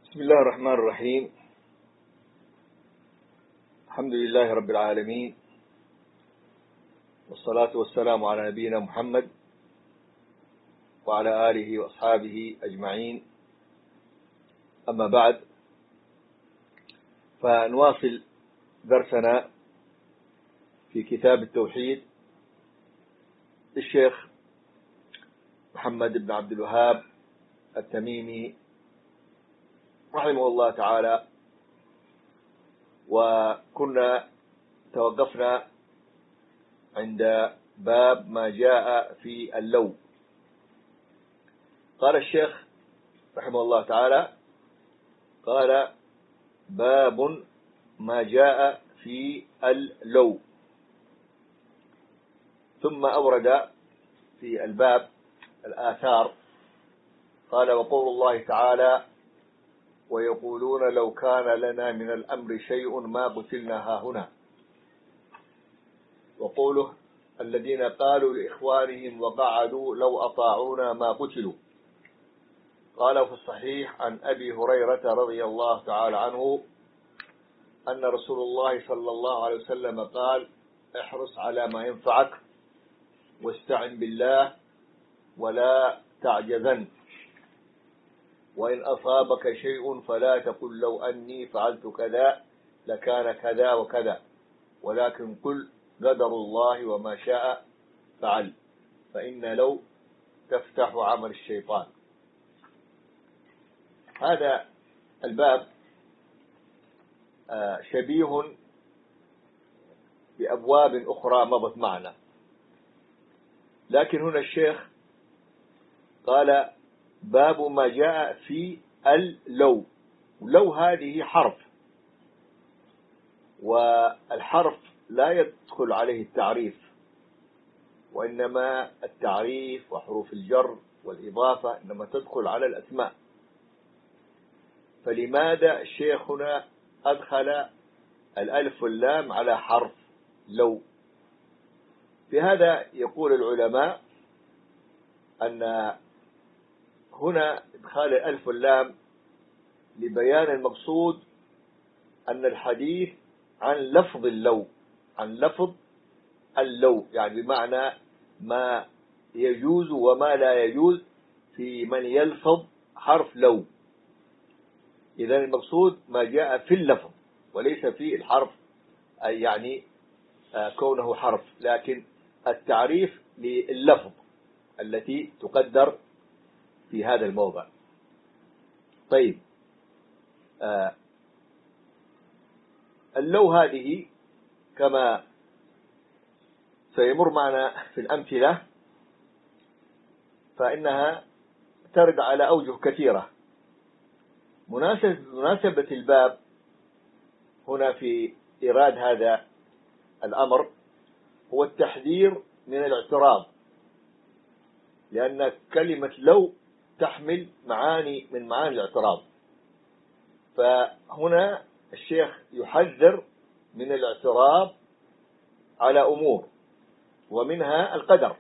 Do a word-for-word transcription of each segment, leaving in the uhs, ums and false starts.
بسم الله الرحمن الرحيم. الحمد لله رب العالمين، والصلاة والسلام على نبينا محمد وعلى آله وأصحابه أجمعين. أما بعد، فنواصل درسنا في كتاب التوحيد للشيخ محمد بن عبد الوهاب التميمي رحمه الله تعالى. وكنا توقفنا عند باب ما جاء في اللو. قال الشيخ رحمه الله تعالى: قال باب ما جاء في اللو. ثم أورد في الباب الآثار. قال: وقول الله تعالى: ويقولون لو كان لنا من الأمر شيء ما قتلنا هاهنا. وقوله: الذين قالوا لإخوانهم وقعدوا لو أطاعونا ما قتلوا. قال في الصحيح عن أبي هريرة رضي الله تعالى عنه أن رسول الله صلى الله عليه وسلم قال: احرص على ما ينفعك واستعن بالله ولا تعجزن، وإن أصابك شيء فلا تقل لو أني فعلت كذا لكان كذا وكذا، ولكن قل قدر الله وما شاء فعل، فإن لو تفتح عمل الشيطان. هذا الباب شبيه بأبواب أخرى مضت معنا، لكن هنا الشيخ قال: باب ما جاء في اللو. لو هذه حرف، والحرف لا يدخل عليه التعريف، وإنما التعريف وحروف الجر والإضافة إنما تدخل على الأسماء. فلماذا الشيخ هنا أدخل الألف واللام على حرف لو؟ في هذا يقول العلماء أن هنا إدخال الألف واللام لبيان المقصود، أن الحديث عن لفظ اللو، عن لفظ اللو، يعني بمعنى ما يجوز وما لا يجوز في من يلفظ حرف لو. إذا المقصود ما جاء في اللفظ وليس في الحرف، أي يعني كونه حرف، لكن التعريف لللفظ التي تقدر في هذا الموضع. طيب، آه اللو هذه كما سيمر معنا في الأمثلة فإنها ترد على أوجه كثيرة. مناسبة الباب هنا في إيراد هذا الأمر هو التحذير من الاعتراض، لأن كلمة لو تحمل معاني من معاني الاعتراض. فهنا الشيخ يحذر من الاعتراض على أمور، ومنها القدر.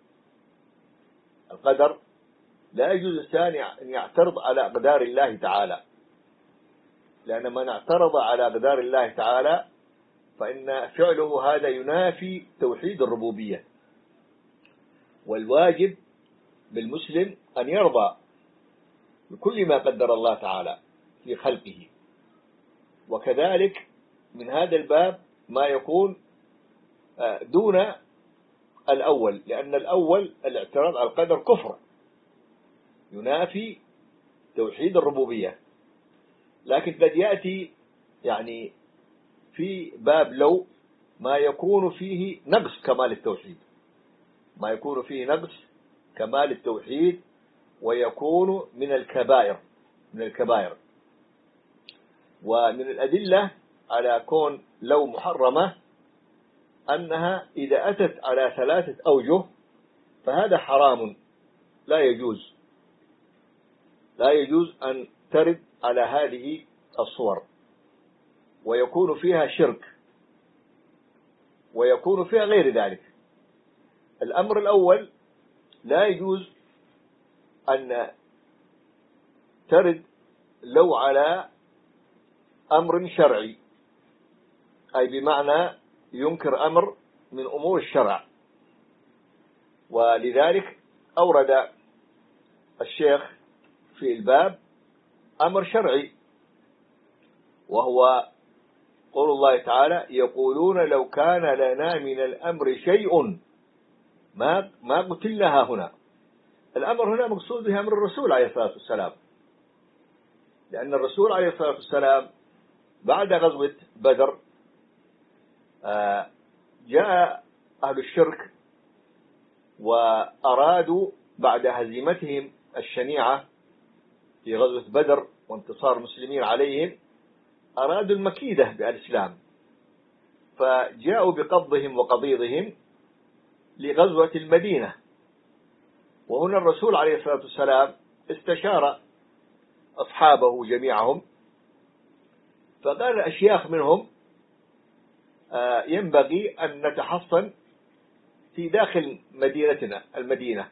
القدر لا يجوز الإنسان أن يعترض على أقدار الله تعالى، لأن من اعترض على أقدار الله تعالى فإن فعله هذا ينافي توحيد الربوبية. والواجب بالمسلم أن يرضى بكل ما قدر الله تعالى في خلقه. وكذلك من هذا الباب ما يكون دون الأول، لأن الأول الاعتراض على القدر كفر ينافي توحيد الربوبية. لكن قد يأتي يعني في باب لو ما يكون فيه نقص كمال التوحيد، ما يكون فيه نقص كمال التوحيد، ويكون من الكبائر من الكبائر. ومن الأدلة على كون لو محرمة أنها إذا أتت على ثلاثة أوجه فهذا حرام، لا يجوز لا يجوز أن ترد على هذه الصور، ويكون فيها شرك، ويكون فيها غير ذلك. الأمر الأول لا يجوز أن ترد لو على أمر شرعي، أي بمعنى ينكر أمر من أمور الشرع. ولذلك أورد الشيخ في الباب أمر شرعي، وهو قول الله تعالى: يقولون لو كان لنا من الأمر شيء ما ما قتلنا هنا. الأمر هنا مقصود به أمر الرسول عليه الصلاة والسلام، لأن الرسول عليه الصلاة والسلام بعد غزوة بدر جاء أهل الشرك وأرادوا بعد هزيمتهم الشنيعة في غزوة بدر وانتصار المسلمين عليهم، أرادوا المكيدة بالإسلام، فجاءوا بقبضهم وقبيضهم لغزوة المدينة. وهنا الرسول عليه الصلاة والسلام استشار أصحابه جميعهم، فقال الأشياخ منهم: ينبغي أن نتحصن في داخل مدينتنا المدينة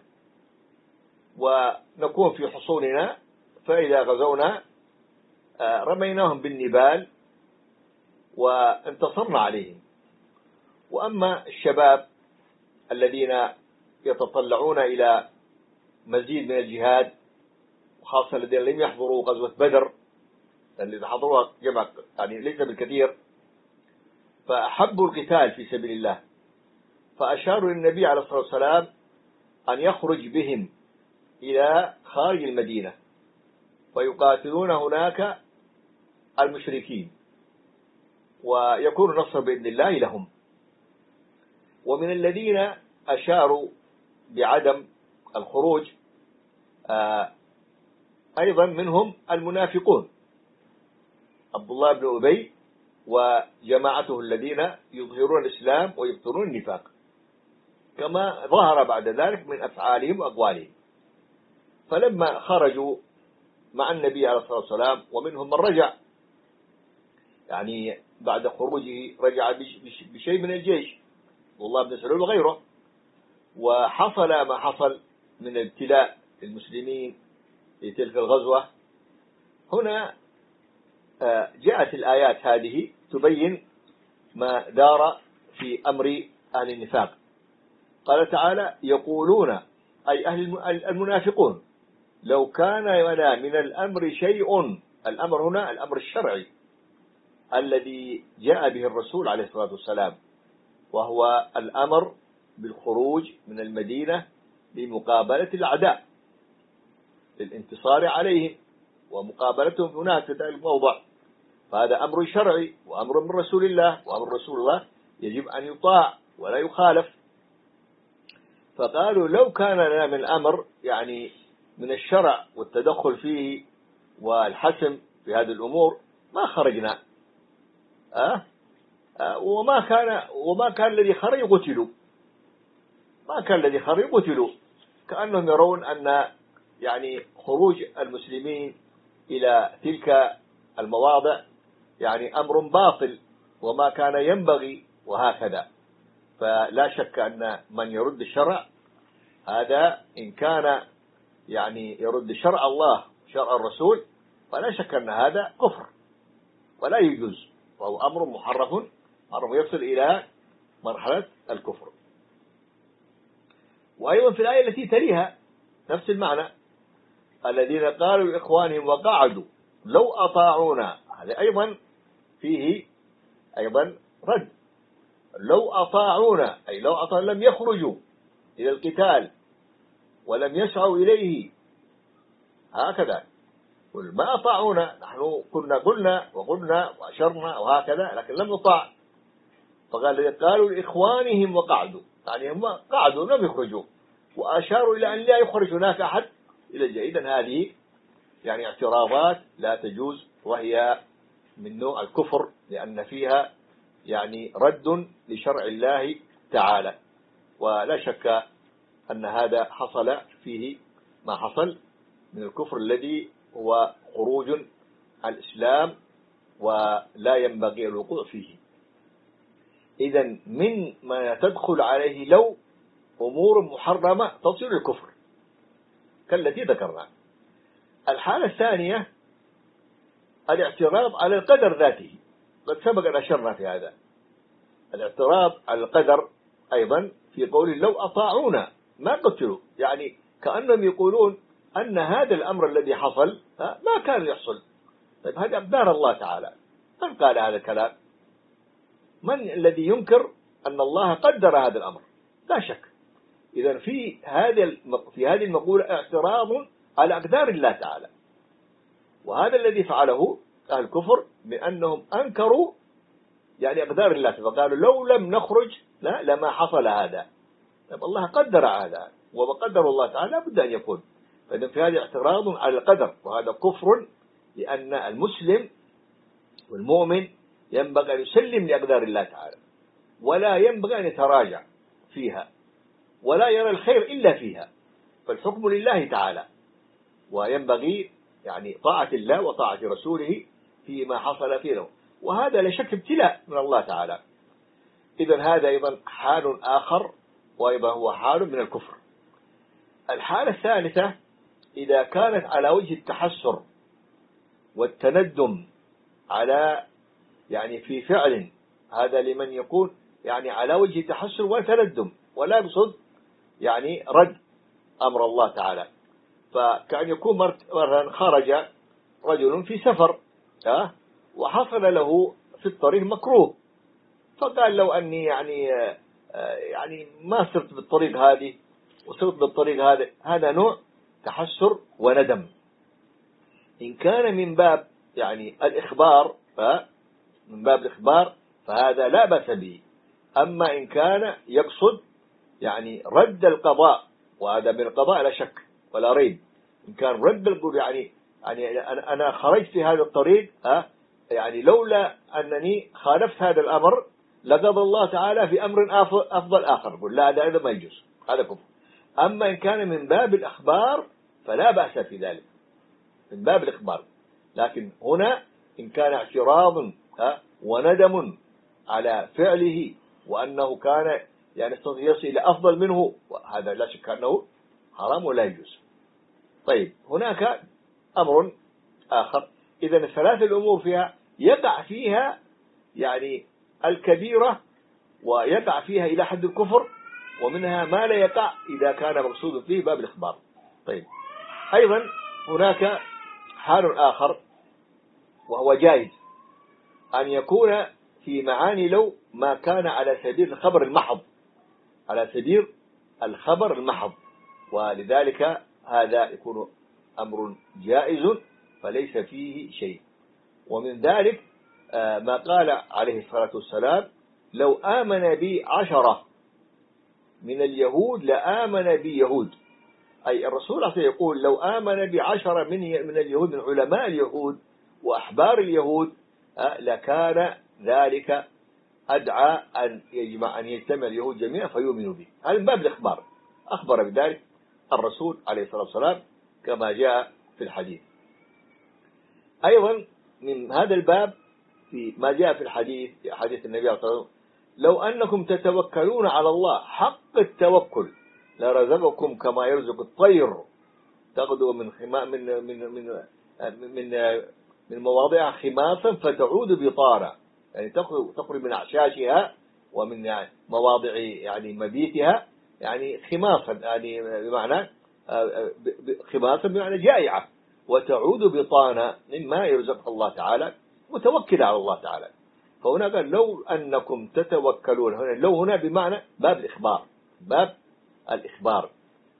ونكون في حصوننا، فإذا غزونا رميناهم بالنبال وانتصرنا عليهم. وأما الشباب الذين يتطلعون إلى مزيد من الجهاد، وخاصة الذين لم يحضروا غزوة بدر، الذين حضروها جمع يعني ليس بالكثير، فأحبوا القتال في سبيل الله، فأشاروا للنبي عليه الصلاة والسلام أن يخرج بهم إلى خارج المدينة فيقاتلون هناك المشركين ويكون نصر بإذن الله لهم. ومن الذين أشاروا بعدم الخروج أيضا منهم المنافقون، عبد الله بن أبي وجماعته الذين يظهرون الإسلام ويبطنون النفاق، كما ظهر بعد ذلك من أفعالهم وأقوالهم. فلما خرجوا مع النبي عليه الصلاة والسلام، ومنهم من رجع يعني بعد خروجه رجع بشيء من الجيش، والله بن سلول وغيره، وحصل ما حصل من ابتلاء المسلمين في تلك الغزوة. هنا جاءت الآيات هذه تبين ما دار في أمر أهل النفاق. قال تعالى: يقولون أي أهل المنافقون لو كان لنا من الأمر شيء. الأمر هنا الأمر الشرعي الذي جاء به الرسول عليه الصلاة والسلام، وهو الأمر بالخروج من المدينة لمقابلة الأعداء، للانتصار عليهم ومقابلتهم هناك في ذلك الموضع. فهذا أمر شرعي وأمر من رسول الله، وأمر رسول الله يجب أن يطاع ولا يخالف. فقالوا لو كان لنا من الأمر يعني من الشرع والتدخل فيه والحسم في هذه الأمور ما خرجنا. أه؟ أه وما كان وما كان الذي خرج قتلوا، ما كان الذي خرج قتلوا، كأنهم يرون أن يعني خروج المسلمين إلى تلك المواضع يعني أمر باطل وما كان ينبغي وهكذا. فلا شك أن من يرد الشرع هذا إن كان يعني يرد شرع الله شرع الرسول، فلا شك أن هذا كفر ولا يجوز، وهو أمر محرف أمر يصل إلى مرحلة الكفر. وأيضا في الآية التي تليها نفس المعنى: الذين قالوا لإخوانهم وقعدوا لو أطاعونا. هذا أيضا فيه أيضا رد. لو أطاعونا أي لو أطاعوا لم يخرجوا إلى القتال ولم يسعوا إليه، هكذا ما أطاعونا، نحن كنا قلنا وقلنا وأشرنا وهكذا لكن لم نطاع. فقال قالوا لإخوانهم وقعدوا، يعني هم قعدوا لم يخرجوا وأشاروا إلى أن لا يخرج هناك أحد إلى الجيد. هذه يعني اعتراضات لا تجوز، وهي من نوع الكفر، لأن فيها يعني رد لشرع الله تعالى. ولا شك أن هذا حصل فيه ما حصل من الكفر الذي هو خروج عن الإسلام ولا ينبغي الوقوع فيه. إذن من ما تدخل عليه لو أمور محرمة تصير الكفر كالتي ذكرنا. الحالة الثانية الاعتراض على القدر ذاته، قد سبق أن أشرنا في هذا. الاعتراض على القدر أيضا في قول لو أطاعونا ما قتلوا، يعني كأنهم يقولون أن هذا الأمر الذي حصل ما كان يحصل. طيب هذه أقدار الله تعالى، من قال هذا الكلام؟ من الذي ينكر أن الله قدر هذا الأمر؟ لا شك. إذا في هذه في هذه المقولة اعتراض على أقدار الله تعالى، وهذا الذي فعله أهل الكفر بأنهم أنكروا يعني أقدار الله، فقالوا لو لم نخرج لا لما حصل هذا. طيب الله قدر هذا، وبقدر الله تعالى بد أن يكون. فإذا في هذا اعتراض على القدر، وهذا كفر، لأن المسلم والمؤمن ينبغي أن يسلم لأقدار الله تعالى، ولا ينبغي أن يتراجع فيها، ولا يرى الخير إلا فيها، فالحكم لله تعالى، وينبغي يعني طاعة الله وطاعة رسوله فيما حصل فيه له، وهذا لا شك ابتلاء من الله تعالى. إذن هذا أيضا حال آخر، وأيضا هو حال من الكفر. الحالة الثالثة إذا كانت على وجه التحسر والتندم على يعني في فعل، هذا لمن يكون يعني على وجه التحسر وتندم ولا يقصد يعني رد أمر الله تعالى. فكأن يكون مرة خرج رجل في سفر أه وحصل له في الطريق مكروه، فقال لو أني يعني يعني ما صرت بالطريق هذه وصرت بالطريق هذا، هذا نوع تحسر وندم. إن كان من باب يعني الإخبار من باب الإخبار فهذا لا بأس به. أما إن كان يقصد يعني رد القضاء، وهذا من القضاء لا شك ولا ريب، إن كان رد القضاء يعني يعني أنا خرجت في هذا الطريق أه يعني لولا أنني خالفت هذا الأمر لقضى الله تعالى في أمر أفضل آخر، يقول لا هذا أيضا ما يجوز، هذا كفر. أما إن كان من باب الأخبار فلا بأس في ذلك، من باب الإخبار. لكن هنا إن كان اعتراض أه وندم على فعله وأنه كان يعني يصل إلى أفضل منه، هذا لا شك أنه حرام ولا يجوز. طيب هناك أمر آخر. إذا الثلاث الأمور فيها يقع فيها يعني الكبيرة، ويقع فيها إلى حد الكفر، ومنها ما لا يقع إذا كان مقصود فيه باب الإخبار. طيب أيضا هناك حال آخر وهو جائز، أن يكون في معاني لو ما كان على سبيل الخبر المحض، على سبيل الخبر المحض، ولذلك هذا يكون أمر جائز فليس فيه شيء. ومن ذلك ما قال عليه الصلاة والسلام لو آمن بي عشرة من اليهود لآمن بي يهود، أي الرسول يقول لو آمن بعشرة من من اليهود من علماء اليهود وأحبار اليهود لكان ذلك أدعى أن يجمع أن يجتمع اليهود جميعا فيؤمنوا به. هذا من باب الإخبار، أخبر بذلك الرسول عليه الصلاة والسلام كما جاء في الحديث. أيضا من هذا الباب في ما جاء في الحديث، في حديث النبي صلى الله عليه وسلم لو أنكم تتوكلون على الله حق التوكل لرزقكم كما يرزق الطير تغدو من خما من من من من من مواضعها خماصا فتعود بطارا، يعني تخرج من أعشاشها ومن يعني مواضع يعني مبيتها يعني خماصا، يعني بمعنى خماصا بمعنى جائعة، وتعود بطانا مما يرزق الله تعالى متوكل على الله تعالى. فهنا قال لو أنكم تتوكلون، هنا لو هنا بمعنى باب الإخبار، باب الإخبار.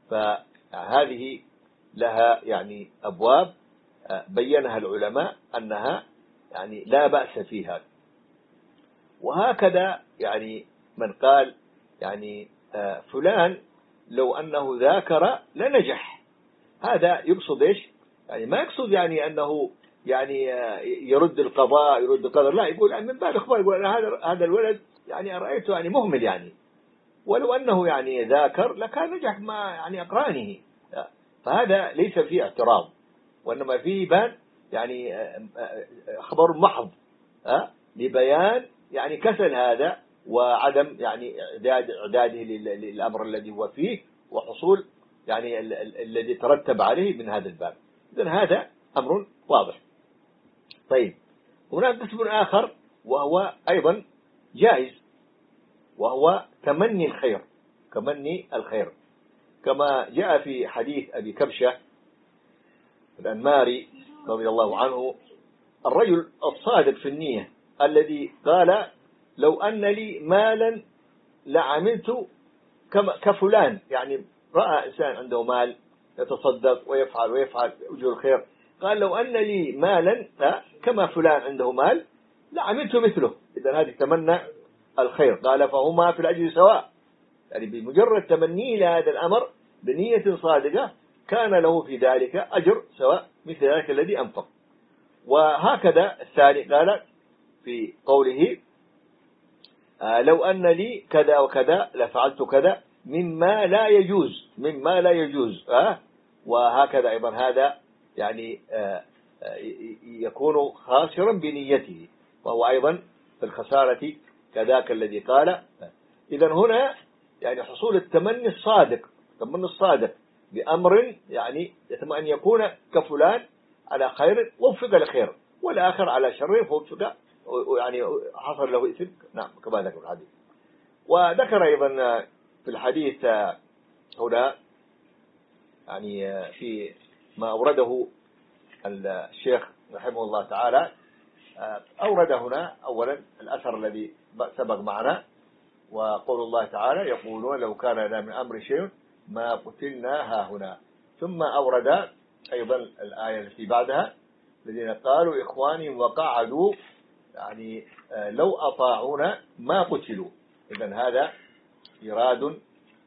فهذه لها يعني أبواب بينها العلماء أنها يعني لا بأس فيها. وهكذا يعني من قال يعني فلان لو أنه ذاكر لنجح، هذا يقصد إيش؟ يعني ما يقصد يعني أنه يعني يرد القضاء يرد القدر، لا، يقول من باب الإخبار، يقول هذا هذا الولد يعني رأيته يعني مهمل، يعني ولو أنه يعني ذاكر لكان نجح ما يعني أقرانه. فهذا ليس فيه اعتراض، وإنما فيه بان يعني خبر محض لبيان يعني كسل هذا وعدم يعني إعداد إعداده للأمر الذي هو فيه وحصول يعني الذي ترتب عليه من هذا الباب. إذن هذا أمر واضح. طيب هناك قسم آخر وهو أيضا جائز، وهو تمني الخير، تمني الخير، كما جاء في حديث أبي كبشة الأنماري رضي الله عنه، الرجل الصادق في النية الذي قال لو أن لي مالا لعملت كفلان، يعني رأى إنسان عنده مال يتصدق ويفعل ويفعل وجه الخير، قال لو أن لي مالا كما فلان عنده مال لعملت مثله. إذا هذه تمنى الخير، قال فهما في الأجر سواء، يعني بمجرد تمنيه لهذا الأمر بنية صادقة كان له في ذلك أجر سواء مثل ذلك الذي أنفق. وهكذا الثاني قال في قوله آه لو أن لي كذا وكذا لفعلت كذا مما لا يجوز، مما لا يجوز آه وهكذا أيضا هذا يعني آه آه يكون خاسرا بنيته، وهو أيضا في الخسارة كذاك الذي قال. إذا هنا يعني حصول التمني الصادق، التمني الصادق بأمر يعني يتم أن يكون كفلان على خير وفق لخير، والآخر على شر فوفق يعني حصل له إثم. نعم كما ذكر الحديث. وذكر أيضا في الحديث هنا يعني في ما أورده الشيخ رحمه الله تعالى، أورد هنا أولا الأثر الذي سبق معنا، وقول الله تعالى يقولون لو كان لنا من أمر شيء ما قتلنا ها هنا، ثم أورد أيضا الآية التي بعدها الذين قالوا إخوانهم وقعدوا يعني لو أطاعونا ما قتلوا. إذن هذا إراد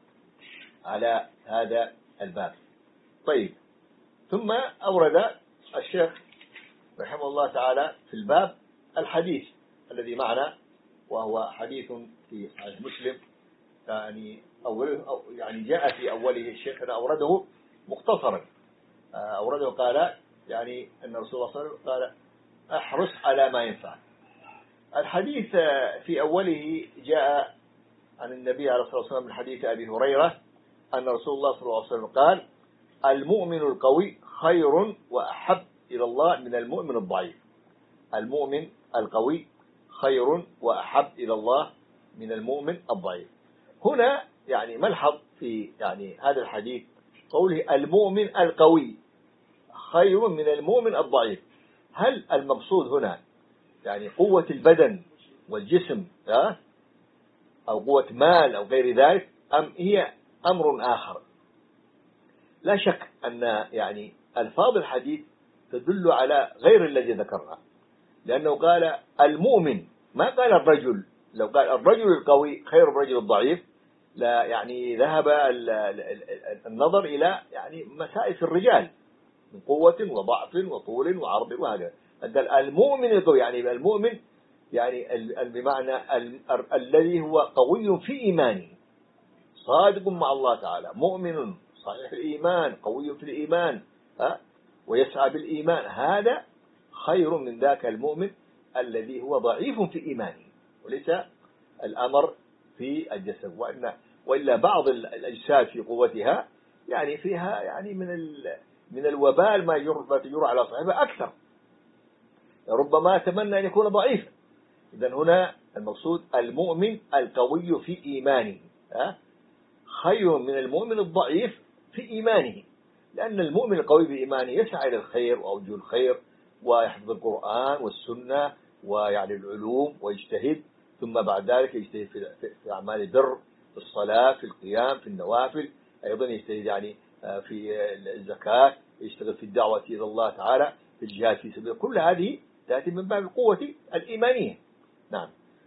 على هذا الباب. طيب ثم أورد الشيخ رحمه الله تعالى في الباب الحديث الذي معنا، وهو حديث في صحيح مسلم، يعني أوله أو يعني جاء في أوله الشيخ أورده مختصرا، أورده قال يعني أن رسول الله صلى الله عليه وسلم قال أحرص على ما ينفع. الحديث في أوله جاء عن النبي عليه الصلاة والسلام من حديث أبي هريرة أن رسول الله صلى الله عليه وسلم قال المؤمن القوي خير وأحب إلى الله من المؤمن الضعيف. المؤمن القوي خير وأحب إلى الله من المؤمن الضعيف. هنا يعني ملحظ في يعني هذا الحديث قوله المؤمن القوي خير من المؤمن الضعيف. هل المقصود هنا يعني قوة البدن والجسم أو قوة مال أو غير ذلك، أم هي أمر آخر؟ لا شك أن يعني ألفاظ الحديث تدل على غير الذي ذكرنا، لأنه قال المؤمن ما قال الرجل. لو قال الرجل القوي خير الرجل الضعيف لا يعني ذهب النظر إلى يعني مسائس الرجال من قوة وضعف وطول وعرض وهكذا. المؤمن القوي يعني المؤمن يعني بمعنى الذي هو قوي في إيمانه صادق مع الله تعالى، مؤمن صحيح الإيمان قوي في الإيمان ها ويسعى بالإيمان، هذا خير من ذاك المؤمن الذي هو ضعيف في إيمانه وليس الأمر في الجسد. وإن وإلا بعض الأجساد في قوتها يعني فيها يعني من من الوبال ما يجر على صاحبه أكثر، ربما تمنى أن يكون ضعيفا. إذن هنا المقصود المؤمن القوي في إيمانه خير من المؤمن الضعيف في إيمانه، لأن المؤمن القوي في إيمانه يسعى إلى الخير وأوجه الخير ويحفظ القرآن والسنة ويعني العلوم ويجتهد، ثم بعد ذلك يجتهد في أعمال البر في الصلاة في القيام في النوافل، أيضا يجتهد يعني في الزكاة، يشتغل في الدعوة إلى الله تعالى في الجهاد في سبيل. كل هذه تأتي من باب القوة الإيمانية. نعم.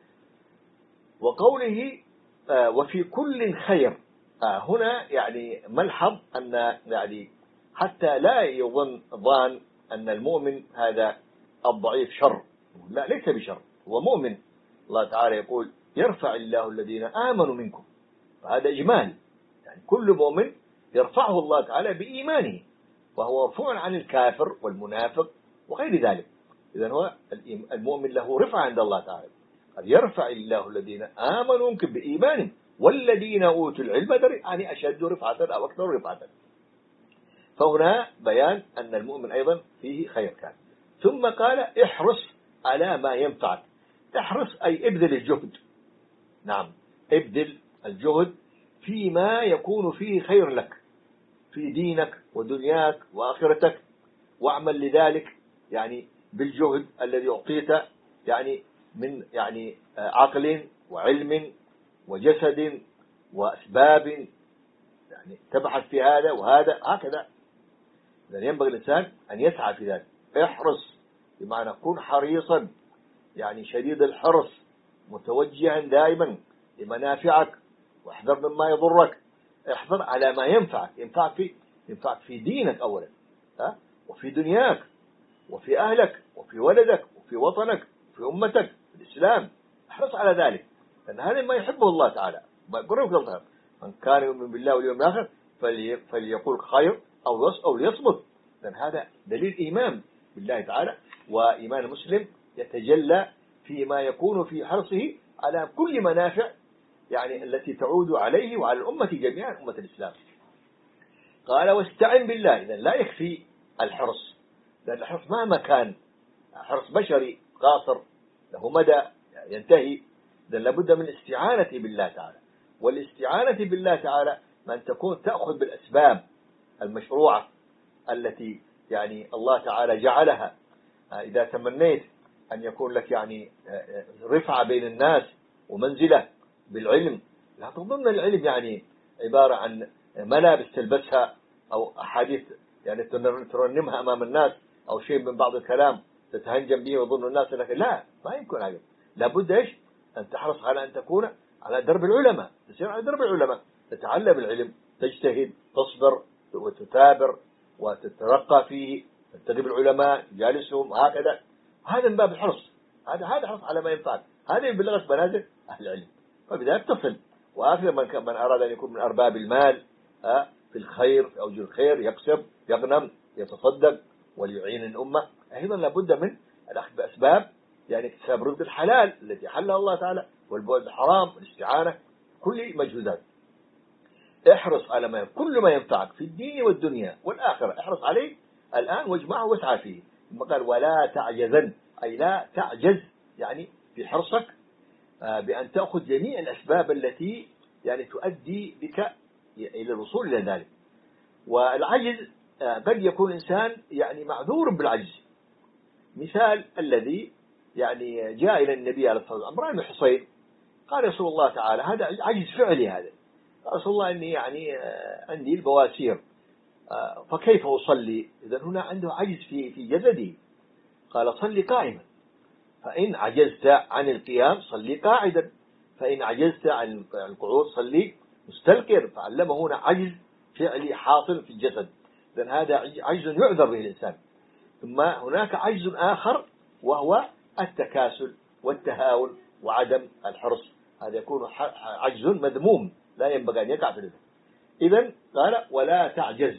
وقوله وفي كل خير، هنا يعني ملحظ أن يعني حتى لا يظن ظان أن المؤمن هذا الضعيف شر، لا ليس بشر، هو مؤمن. الله تعالى يقول يرفع الله الذين آمنوا منكم، فهذا إجمال، يعني كل مؤمن يرفعه الله تعالى بإيمانه، وهو مرفوع عن الكافر والمنافق وغير ذلك. إذن هو المؤمن له رفعة عند الله تعالى، قد يرفع الله الذين آمنوا منكم بإيمانهم والذين أوتوا العلم يعني أشد رفعة أو أكثر رفعة. فهنا بيان أن المؤمن أيضا فيه خير كان. ثم قال احرص على ما ينفعك. احرص أي ابذل الجهد. نعم، ابذل الجهد فيما يكون فيه خير لك في دينك ودنياك وآخرتك، واعمل لذلك يعني بالجهد الذي أعطيت، يعني من يعني عقل وعلم وجسد وأسباب، يعني تبحث في هذا وهذا هكذا. إذن ينبغي الإنسان أن يسعى في ذلك. احرص بمعنى كن حريصا، يعني شديد الحرص، متوجها دائما لمنافعك، واحذر مما يضرك. احذر على ما ينفعك، ينفعك في ينفعك في دينك أولا، ها، وفي دنياك وفي أهلك وفي ولدك وفي وطنك وفي أمتك في الإسلام. احرص على ذلك، لأن هذا ما يحبه الله تعالى. ما يقول من كان يؤمن بالله واليوم الآخر فليقول خير أو أو ليصمت، لأن هذا دليل إيمان بالله تعالى. وإيمان المسلم يتجلى فيما يكون في حرصه على كل منافع، يعني التي تعود عليه وعلى الأمة جميعا، أمة الإسلام. قال واستعن بالله. إذن لا يكفي الحرص، لأن الحرص مهما كان حرص بشري قاصر له مدى ينتهي، إذن لابد من الاستعانة بالله تعالى. والاستعانة بالله تعالى من تكون تأخذ بالأسباب المشروعة التي يعني الله تعالى جعلها. إذا تمنيت أن يكون لك يعني رفعة بين الناس ومنزلة بالعلم، لا تظن العلم يعني عبارة عن ملابس تلبسها أو أحاديث يعني ترنمها أمام الناس أو شيء من بعض الكلام تتهنجم به ويظن الناس أنك لا ما يمكن هذا. لابد إيش أن تحرص على أن تكون على درب العلماء، تسير على درب العلماء، تتعلم العلم، تجتهد، تصبر وتثابر وتترقى فيه، تتقب العلماء جالسهم هكذا. هذا من باب الحرص، هذا هذا حرص على ما ينفعك، هذا يبلغك منازل أهل العلم. فبذلك تصل. وآخر من من أراد أن يكون من أرباب المال في الخير في أوجه الخير، يكسب يغنم يتصدق وليعين الأمة، أيضا لابد من الأخذ بأسباب يعني اكتساب رزق الحلال التي حلها الله تعالى، والبعد الحرام والاستعانة، كل مجهودات. احرص على ما كل ما ينفعك في الدين والدنيا والآخرة، احرص عليه الآن واجمعه واسعى فيه. ثم قال ولا تعجزن، أي لا تعجز يعني في حرصك بأن تأخذ جميع الأسباب التي يعني تؤدي بك إلى الوصول إلى ذلك. والعجز قد يكون إنسان يعني معذور بالعجز. مثال الذي يعني جاء إلى النبي عليه الصلاة والسلام عمران بن حصين، قال رسول الله تعالى هذا عجز فعلي، هذا رسول الله إني يعني عندي البواسير فكيف أصلي؟ إذن هنا عنده عجز في في جسده. قال صلي قائما، فإن عجزت عن القيام صلي قاعدا، فإن عجزت عن القعود صلي مستلقيا. فعلمه هنا عجز فعلي حاصل في الجسد، إذن هذا عجز يعذر به الإنسان. ثم هناك عجز آخر وهو التكاسل والتهاون وعدم الحرص، هذا يكون عجز مذموم لا ينبغي أن يقع في ذلك. إذن قال ولا تعجز،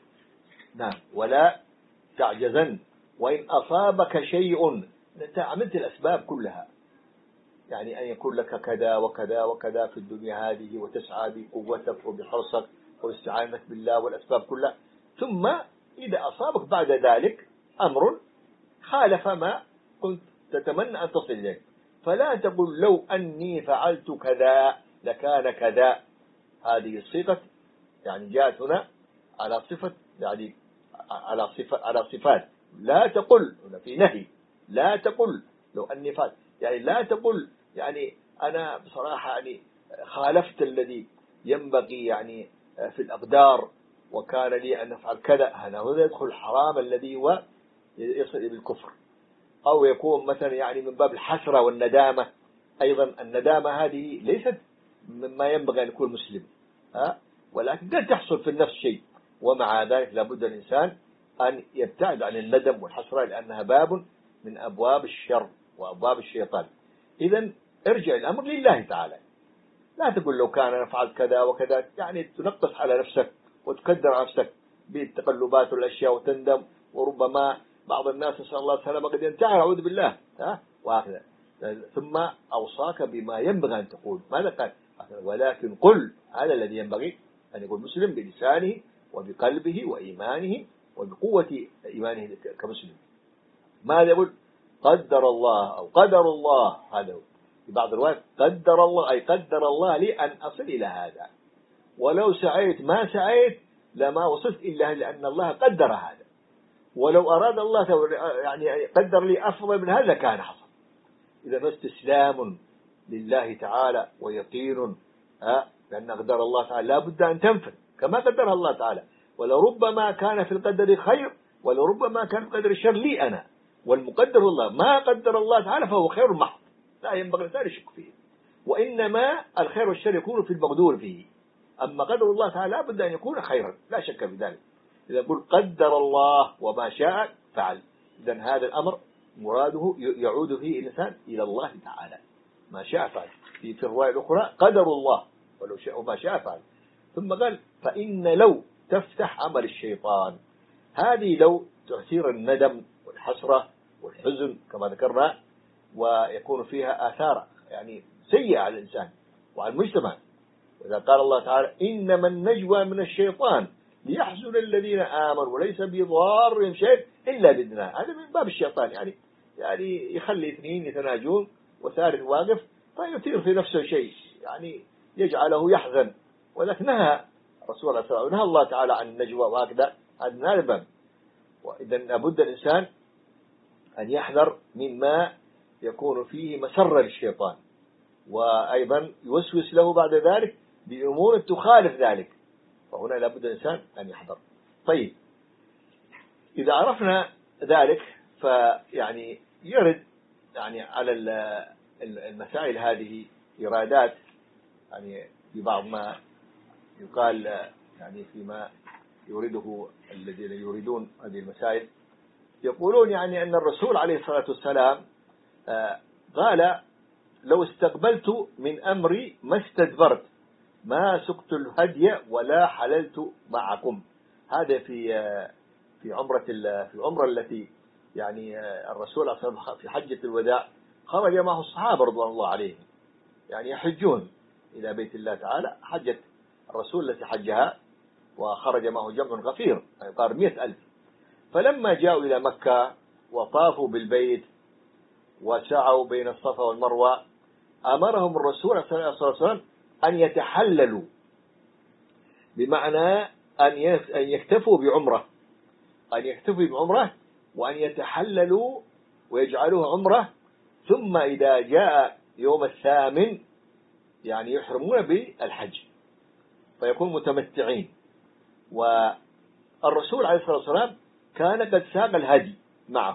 نعم ولا تعجزن، وإن أصابك شيء، أنت عملت الأسباب كلها، يعني أن يكون لك كذا وكذا وكذا في الدنيا هذه، وتسعى بقوتك وبحرصك واستعانتك بالله والأسباب كلها، ثم إذا أصابك بعد ذلك أمر خالف ما كنت تتمنى أن تصل إليه، فلا تقل لو أني فعلت كذا لكان كذا. هذه الصيغة يعني جاءت هنا على صفة يعني على صفة على صفات. لا تقل هنا في نهي، لا تقل لو أني فعلت، يعني لا تقل يعني أنا بصراحة يعني خالفت الذي ينبغي يعني في الأقدار وكان لي أن أفعل كذا. هذا هو يدخل الحرام الذي هو يصل إلى الكفر، أو يكون مثلا يعني من باب الحسرة والندامة. أيضا الندامة هذه ليست مما ينبغي أن يكون مسلم، ها، ولكن قد تحصل في النفس شيء، ومع ذلك لابد الإنسان أن يبتعد عن الندم والحسرة، لأنها باب من أبواب الشر وأبواب الشيطان. إذن ارجع الأمر لله تعالى، لا تقول لو كان أنا فعلت كذا وكذا، يعني تنقص على نفسك وتقدر نفسك بالتقلبات والأشياء وتندم. وربما بعض الناس نسأل الله السلامة قد ينتحر، أعوذ بالله، ها، وهكذا. ثم أوصاك بما ينبغي أن تقول. ماذا قال؟ ولكن قل، هذا الذي ينبغي أن يقول مسلم بلسانه وبقلبه وإيمانه وبقوة إيمانه كمسلم. ماذا يقول؟ قدر الله أو قدر الله، هذا هو. في بعض الروايات قدر الله، أي قدر الله لي أن أصل إلى هذا، ولو سعيت ما سعيت لما وصلت إلا لأن الله قدر هذا، ولو أراد الله يعني قدر لي أفضل من هذا كان حصل. إذا استسلام لله تعالى ويقين ها لأن قدر الله تعالى لا بد أن تنفذ كما قدرها الله تعالى، ولربما كان في القدر خير ولربما كان في القدر الشر لي أنا، والمقدر الله ما قدر الله تعالى فهو خير محض لا ينبغي لا يشك فيه، وإنما الخير والشر يكون في المقدور فيه، أما قدر الله تعالى لا بد أن يكون خيرا لا شك في ذلك. إذا يقول قدر الله وما شاء فعل، إذن هذا الأمر مراده يعود فيه الإنسان إلى الله تعالى، ما شاء فعل. في في الرواية الأخرى قدر الله ولو شاء وما شاء فعل. ثم قال فإن لو تفتح عمل الشيطان، هذه لو تثير الندم والحسرة والحزن كما ذكرنا، ويكون فيها آثار يعني سيئة على الإنسان وعلى المجتمع. وإذا قال الله تعالى إنما النجوى من الشيطان ليحزن الذين آمنوا وليس بضارهم شيء إلا بإذن الله، هذا من باب الشيطان، يعني يعني يخلي اثنين يتناجون وثالث واقف فيثير في نفسه شيء يعني يجعله يحزن، ولكن نهى الرسول عليه الصلاة والسلام نهى الله تعالى عن النجوى وهكذا، هذا من هذا الباب. وإذا لابد الإنسان أن يحذر مما يكون فيه مسر للشيطان، وأيضا يوسوس له بعد ذلك بأمور تخالف ذلك، فهنا لابد الإنسان أن يحذر. طيب إذا عرفنا ذلك فيعني يرد يعني على المسائل هذه إرادات يعني في بعض ما يقال يعني فيما يريده الذين يريدون هذه المسائل، يقولون يعني أن الرسول عليه الصلاة والسلام قال لو استقبلت من أمري ما استدبرت ما سقت الهدي ولا حللت معكم. هذا في في عمرة في العمرة التي يعني الرسول عليه الصلاة والسلام في حجة الوداع خرج معه الصحابة رضوان الله عليهم يعني يحجون إلى بيت الله تعالى، حجة الرسول التي حجها وخرج معه جمع غفير يقارب مئة ألف. فلما جاءوا إلى مكة وطافوا بالبيت وسعوا بين الصفا والمروة أمرهم الرسول صلى الله عليه وسلم أن يتحللوا، بمعنى أن يكتفوا بعمرة أن يكتفوا بعمرة وأن يتحللوا ويجعلوها عمرة، ثم إذا جاء يوم الثامن يعني يحرمون بالحج فيكون متمتعين. والرسول عليه الصلاة والسلام كان قد ساق الهدي معه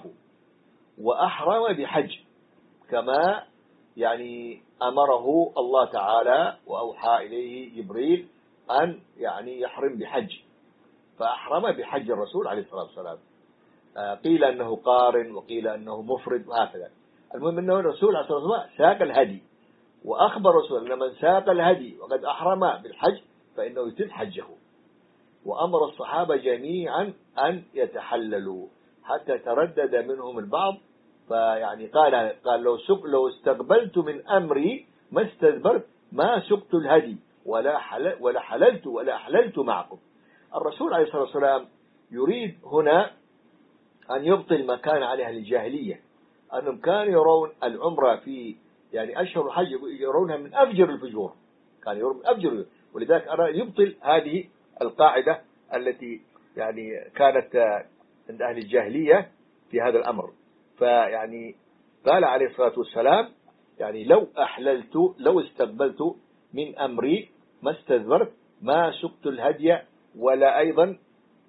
وأحرم بحج كما يعني أمره الله تعالى وأوحى إليه جبريل أن يعني يحرم بحج، فأحرم بحج الرسول عليه الصلاة والسلام. قيل أنه قارن وقيل أنه مفرد وهكذا، المهم أنه الرسول عليه الصلاة والسلام ساق الهدي، وأخبر الرسول أن من ساق الهدي وقد أحرم بالحج فإنه يتم حجه، وأمر الصحابة جميعا أن يتحللوا حتى تردد منهم البعض، فيعني قال قال لو سق لو استقبلت من أمري ما استدبرت ما سقت الهدي ولا حلل ولا حللت ولا أحللت معكم. الرسول عليه الصلاة والسلام يريد هنا أن يبطل ما كان عليه الجاهلية، أنهم كانوا يرون العمرة في يعني أشهر الحج يرونها من أفجر الفجور، كانوا يرون من أفجر، ولذلك أراد يبطل هذه القاعدة التي يعني كانت عند أهل الجاهلية في هذا الأمر. فيعني قال عليه الصلاة والسلام يعني لو أحللت لو استقبلت من أمري ما استدبرت ما سقت الهدي ولا أيضا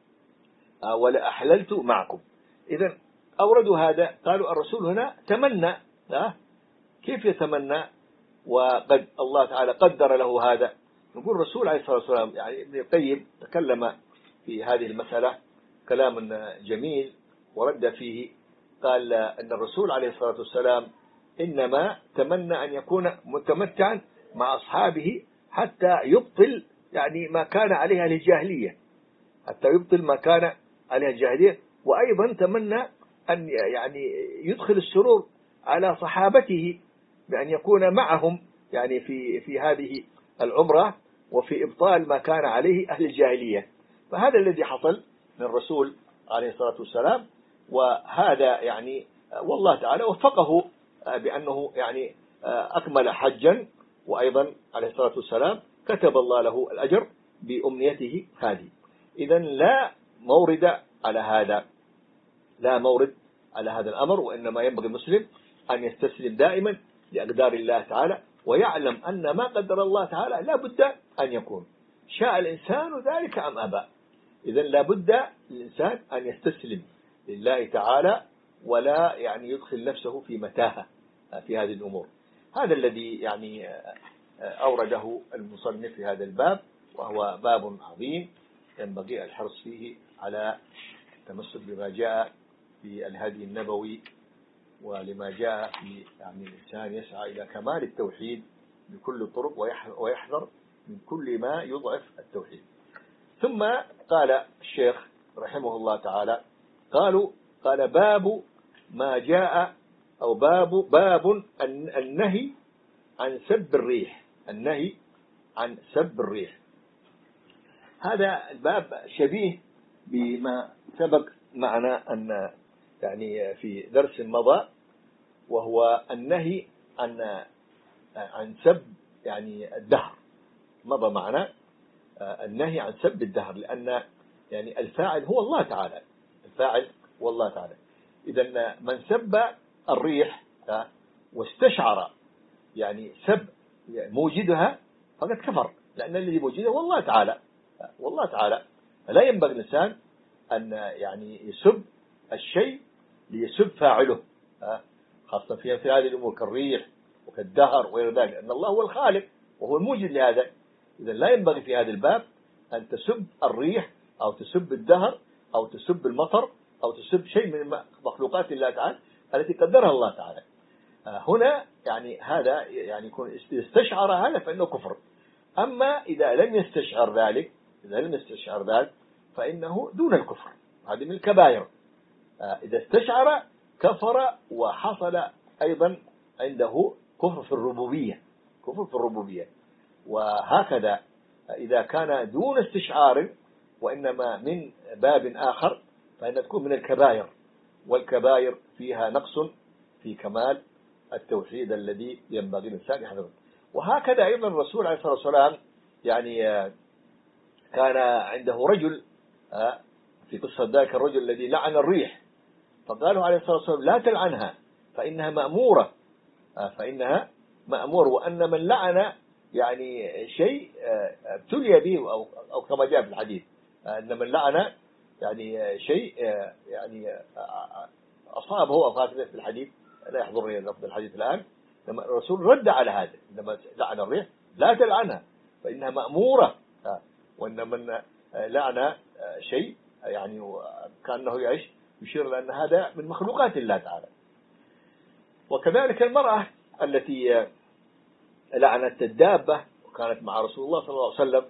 ولا أحللت معكم. إذن أوردوا هذا، قالوا الرسول هنا تمنى، كيف يتمنى وقد الله تعالى قدر له هذا؟ نقول الرسول عليه الصلاة والسلام يعني ابن القيم تكلم في هذه المسألة كلام جميل ورد فيه، قال أن الرسول عليه الصلاة والسلام إنما تمنى أن يكون متمتعا مع أصحابه حتى يبطل يعني ما كان عليها الجاهلية، حتى يبطل ما كان عليها الجاهلية، وأيضا تمنى أن يعني يدخل السرور على صحابته بأن يكون معهم يعني في في هذه العمرة وفي إبطال ما كان عليه أهل الجاهلية. فهذا الذي حصل من الرسول عليه الصلاة والسلام، وهذا يعني والله تعالى وفقه بأنه يعني أكمل حجا، وأيضا عليه الصلاة والسلام كتب الله له الأجر بأمنيته هذه. إذن لا مورد على هذا، لا مورد على هذا الأمر، وإنما ينبغي المسلم أن يستسلم دائما لأقدار الله تعالى، ويعلم أن ما قدر الله تعالى لا بد أن يكون، شاء الإنسان ذلك أم أبى. إذن لا بد الإنسان أن يستسلم لله تعالى، ولا يعني يدخل نفسه في متاهة في هذه الأمور. هذا الذي يعني أورده المصنف في هذا الباب، وهو باب عظيم ينبغي الحرص فيه على التمسك بما جاء في الهدي النبوي، ولما جاء في يعني الإنسان يسعى إلى كمال التوحيد بكل الطرق، ويحذر من كل ما يضعف التوحيد. ثم قال الشيخ رحمه الله تعالى قالوا قال باب ما جاء أو باب باب النهي عن سب الريح، النهي عن سب الريح. هذا الباب شبيه بما سبق معنا أن يعني في درس مضى، وهو النهي عن عن سب يعني الدهر. مضى معنا النهي عن سب الدهر، لأن يعني الفاعل هو الله تعالى، الفاعل هو الله تعالى. إذا من سب الريح واستشعر يعني سب موجدها فقد كفر، لأن الذي موجده هو الله تعالى، والله تعالى. فلا ينبغي الإنسان أن يعني يسب الشيء ليسب فاعله، خاصة في هذه الأمور كالريح وكالدهر وغير ذلك، أن الله هو الخالق وهو الموجد لهذا. إذا لا ينبغي في هذا الباب أن تسب الريح أو تسب الدهر أو تسب المطر أو تسب شيء من مخلوقات الله تعالى التي قدرها الله تعالى. هنا يعني هذا يعني يكون استشعر هذا فإنه كفر. أما إذا لم يستشعر ذلك، إذا لم يستشعر ذلك فإنه دون الكفر، هذه من الكبائر. إذا استشعر كفر، وحصل أيضا عنده كفر في الربوبية، كفر في الربوبية. وهكذا إذا كان دون استشعار وإنما من باب آخر فإن تكون من الكبائر، والكبائر فيها نقص في كمال التوحيد الذي ينبغي الإنسان يحذره. وهكذا أيضا الرسول عليه الصلاة والسلام يعني كان عنده رجل في قصة ذلك الرجل الذي لعن الريح، فقالوا عليه الصلاة والسلام لا تلعنها فإنها مأمورة، فإنها مأمور. وأن من لعن يعني شيء ابتلي به، أو, أو كما جاء في الحديث أن من لعن يعني شيء يعني أصابه أو فاتته في الحديث، لا يحضرني لفظ الحديث الآن. لما الرسول رد على هذا، لما لعن الريح لا تلعنها فإنها مأمورة، وأن من لعن شيء يعني كأنه يعيش يشير لأن هذا من مخلوقات الله تعالى. وكذلك المرأة التي لعنت الدابة وكانت مع رسول الله صلى الله عليه وسلم،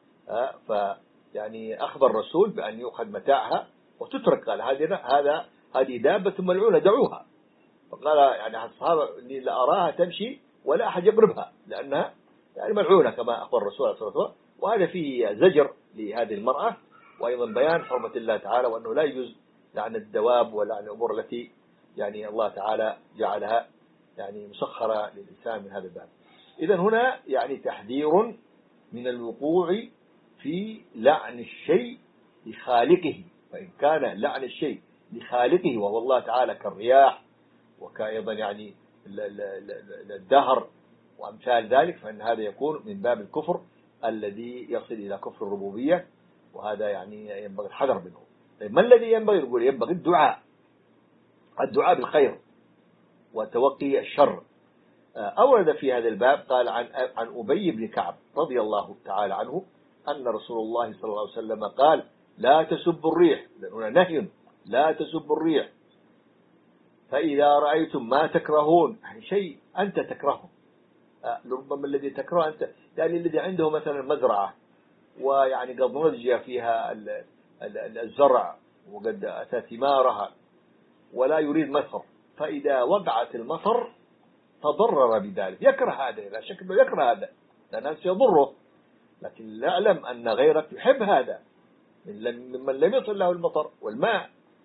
فيعني أخبر الرسول بأن يؤخذ متاعها وتترك، قال هذه هذا هذه دابة ملعونة دعوها. فقال يعني الصحابة إني لا أراها تمشي ولا أحد يقربها لأنها يعني ملعونة كما أخبر الرسول صلى الله عليه وسلم. وهذا فيه زجر لهذه المرأة، وأيضا بيان حرمة الله تعالى، وأنه لا يجوز لعن الدواب ولعن الأمور التي يعني الله تعالى جعلها يعني مسخرة للإنسان من هذا الباب. إذن هنا يعني تحذير من الوقوع في لعن الشيء لخالقه، فإن كان لعن الشيء لخالقه وهو الله تعالى كالرياح وكأيضا يعني الدهر وأمثال ذلك، فإن هذا يكون من باب الكفر الذي يصل إلى كفر الربوبية، وهذا يعني ينبغي الحذر منه. ما الذي ينبغي؟ يقول ينبغي الدعاء، الدعاء بالخير وتوقي الشر. أورد في هذا الباب قال عن عن أبي بن كعب رضي الله تعالى عنه أن رسول الله صلى الله عليه وسلم قال لا تسبوا الريح، هنا نهي لا تسبوا الريح، فإذا رأيتم ما تكرهون، يعني شيء أنت تكرهه، ربما الذي تكرهه أنت، يعني الذي عنده مثلا مزرعة ويعني قد نضج فيها الزرع وقد أتى ثمارها ولا يريد مطر، فإذا وقعت المطر تضرر بذلك، يكره هذا، لا شك أنه يكره هذا لأنه سيضره، لكن لا أعلم أن غيرك يحب هذا ممن لم يصل له المطر والماء،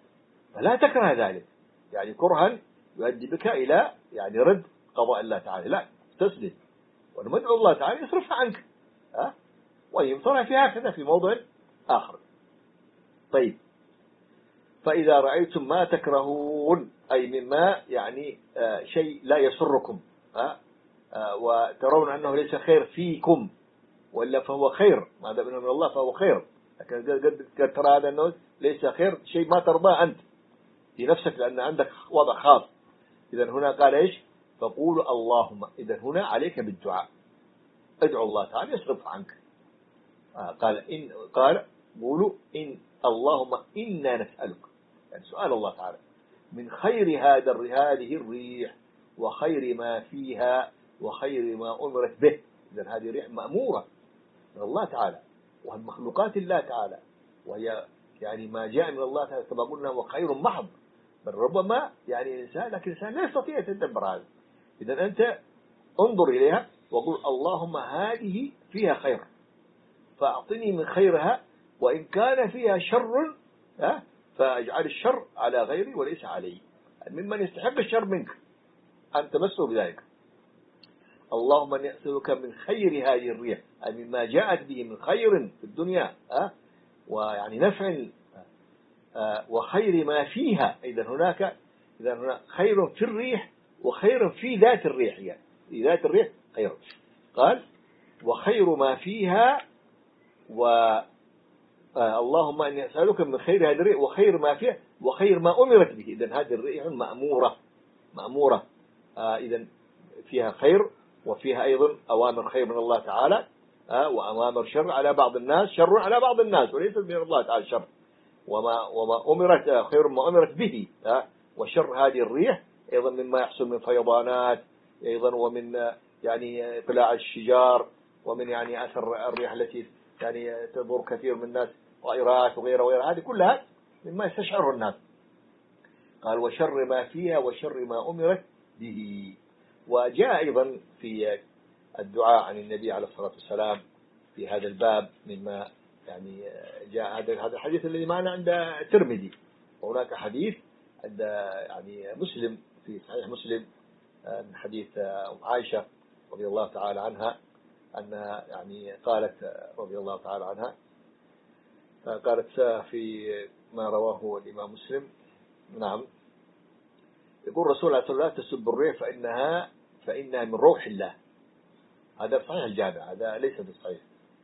فلا تكره ذلك، يعني كرها يؤدي بك إلى يعني رد قضاء الله تعالى، لا تسلم ونمدعو الله تعالى يصرفها عنك، ها ويمطرها في هكذا في موضع آخر. طيب، فإذا رأيتم ما تكرهون أي مما يعني آه شيء لا يسركم، ها آه وترون أنه ليس خير فيكم، وإلا فهو خير، ما دام من الله فهو خير، لكن قد ترى هذا أنه ليس خير، شيء ما ترضاه أنت في نفسك لأن عندك وضع خاص. إذا هنا قال إيش؟ فقولوا اللهم، إذا هنا عليك بالدعاء، ادعو الله تعالى يصرف عنك. آه قال إن قال قولوا إن اللهم إنا نسألك، يعني سؤال الله تعالى من خير هذا هذه الريح وخير ما فيها وخير ما أمرت به. إذا هذه ريح مأمورة من الله تعالى وهي مخلوقات الله تعالى، وهي يعني ما جاء من الله تعالى كما قلنا هو خير محض، بل ربما يعني الإنسان لكن الإنسان لا يستطيع أن يتدبر هذا. إذا أنت انظر إليها وقل اللهم هذه فيها خير فأعطني من خيرها، وإن كان فيها شر فاجعل الشر على غيري وليس علي، ممن يستحق الشر منك أن تمسه بذلك. اللهم أن يأسلك من خير هذه الريح، أي مما جاءت به من خير في الدنيا أه؟ ويعني نفع أه وخير ما فيها. إذا هناك إذا هناك خير في الريح وخير في ذات الريح، يعني في ذات الريح خير. قال وخير ما فيها و آه اللهم أني أسألك من خير هذه الريح وخير ما فيها وخير ما أمرت به. إذن هذه الريح مأمورة مأمورة آه إذن فيها خير وفيها أيضا أوامر خير من الله تعالى آه وأوامر شر على بعض الناس، شر على بعض الناس وليس من الله تعالى شر، وما وما أمرت آه خير ما أمرت به آه وشر هذه الريح أيضا مما يحصل من فيضانات أيضا، ومن آه يعني طلاع الشجار، ومن يعني أثر الريح التي يعني تضر كثير من الناس، طائرات وغيرها وغيرها، هذه كلها مما يستشعره الناس. قال وشر ما فيها وشر ما أمرت به. وجاء أيضا في الدعاء عن النبي عليه الصلاة والسلام في هذا الباب مما يعني جاء هذا الحديث الذي معنا عند الترمذي، وهناك حديث عند يعني مسلم في صحيح مسلم من حديث أم عائشة رضي الله تعالى عنها أنها يعني قالت رضي الله تعالى عنها قالت في ما رواه الإمام مسلم، نعم، يقول رسول الله صلى الله عليه وسلم لا تسب الريح فإنها فإنها من روح الله. هذا صحيح الجامع، هذا ليس بالصحيح.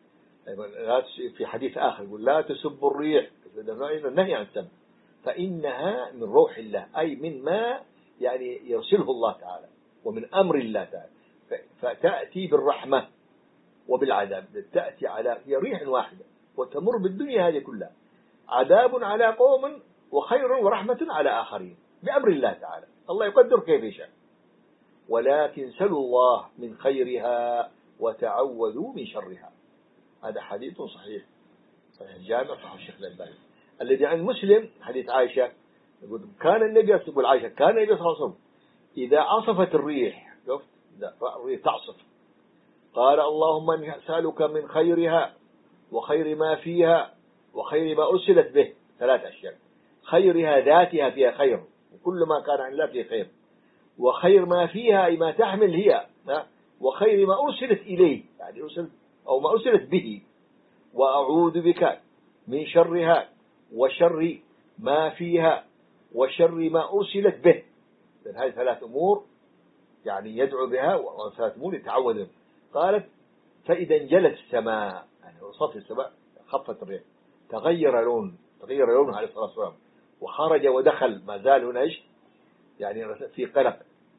في حديث آخر يقول لا تسب الريح، النهي عن السب، فإنها من روح الله، أي من ما يعني يرسله الله تعالى ومن أمر الله تعالى، فتأتي بالرحمة وبالعذاب، تأتي على هي ريح واحدة وتمر بالدنيا هذه كلها، عذاب على قوم وخير ورحمة على آخرين بأمر الله تعالى، الله يقدر كيف يشاء. ولكن سلوا الله من خيرها وتعوذوا من شرها. هذا حديث صحيح صحيح الجامع صحيح الشيخ الألباني. الذي عن مسلم حديث عائشة يقول كان النبي يقول عائشة كان النبي صلى الله عليه وسلم إذا عصفت الريح، شفت إذا الريح تعصف قال اللهم إني أسألك من خيرها وخير ما فيها وخير ما أرسلت به. ثلاث أشياء: خيرها ذاتها فيها خير وكل ما كان عن الله فيه خير، وخير ما فيها أي ما تحمل هي، وخير ما أرسلت إليه يعني أرسلت أو ما أرسلت به، وأعوذ بك من شرها وشر ما فيها وشر ما أرسلت به. هذه ثلاث أمور يعني يدعو بها وثلاث أمور يتعوذ. قالت فإذا انجلت السماء يعني وصف السماء خفت الريح تغير لون تغير لونها عليه الصلاة والسلام وخرج ودخل، ما زال هنا إيش يعني في قلق،